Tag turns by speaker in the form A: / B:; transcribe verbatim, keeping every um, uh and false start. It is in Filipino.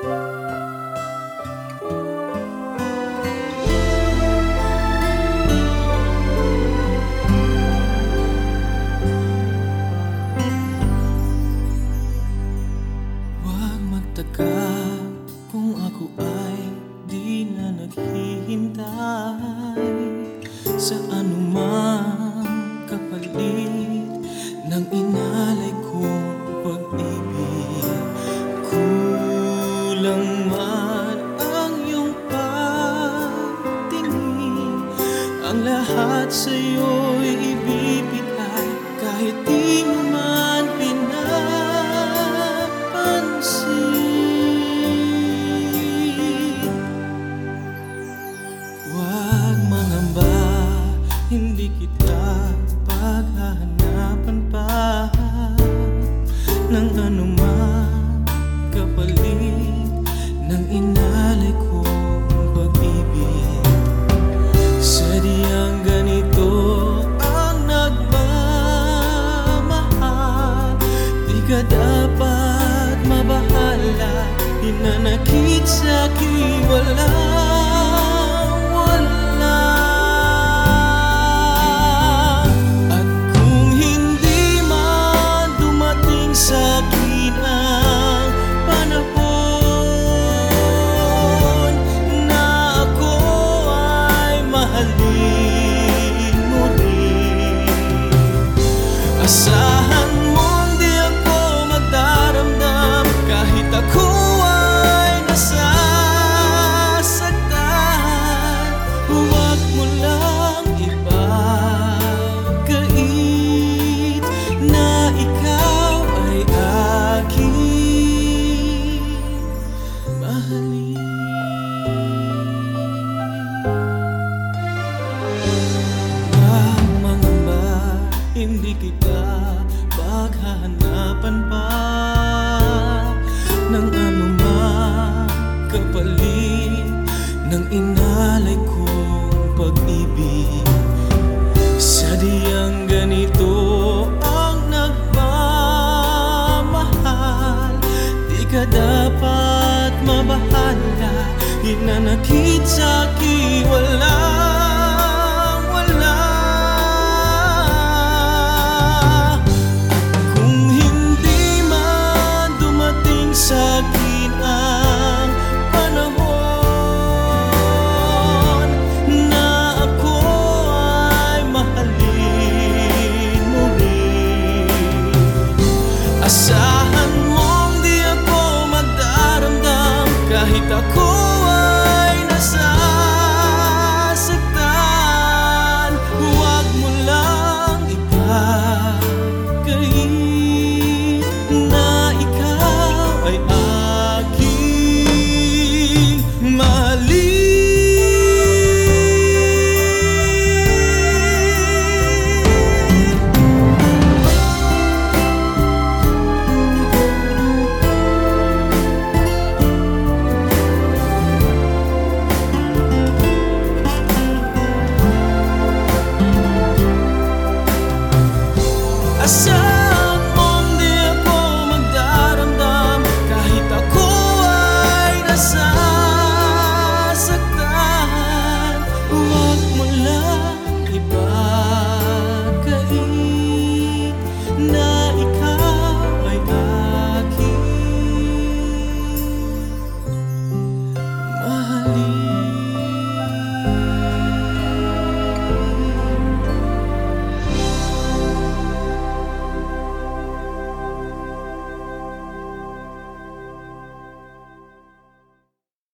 A: Huwag magtaka kung ako ay di na naghihintay sa anumang kapalit ng inalay kong pag-ibig. Kulang man ang iyong pagtingin, ang lahat sa'yo'y ibibigay kahit di mo man pinapansin. Huwag mangamba, hindi kita paghahanapan pa ng anumang kapalit ng inalay kong pag-ibig. Sadyang ganito ang nagmamahal, di ka dapat mabahala, hinanakit sa'kin walang wala. At kung hindi man dumating sa'kin ang panahon na ako ay mahalin mo rin, asahan mong di ako magdaramdam kahit ako ay nasasaktan. Huwag mo lang ipagkait na ikaw ay aking mahalin. Huwag mangamba, hindi kita paghahanapan pa ng anumang kapalit ng inalay kong pag-ibig. Sadyang ganito ang nagmamahal, di ka dapat mabahala, hinanakit sa'kin walang wala. At kung hindi man dumating sa'kin ang panahon na ako ay mahalin mo rin, asahan mong di ako magdaramdam kahit ako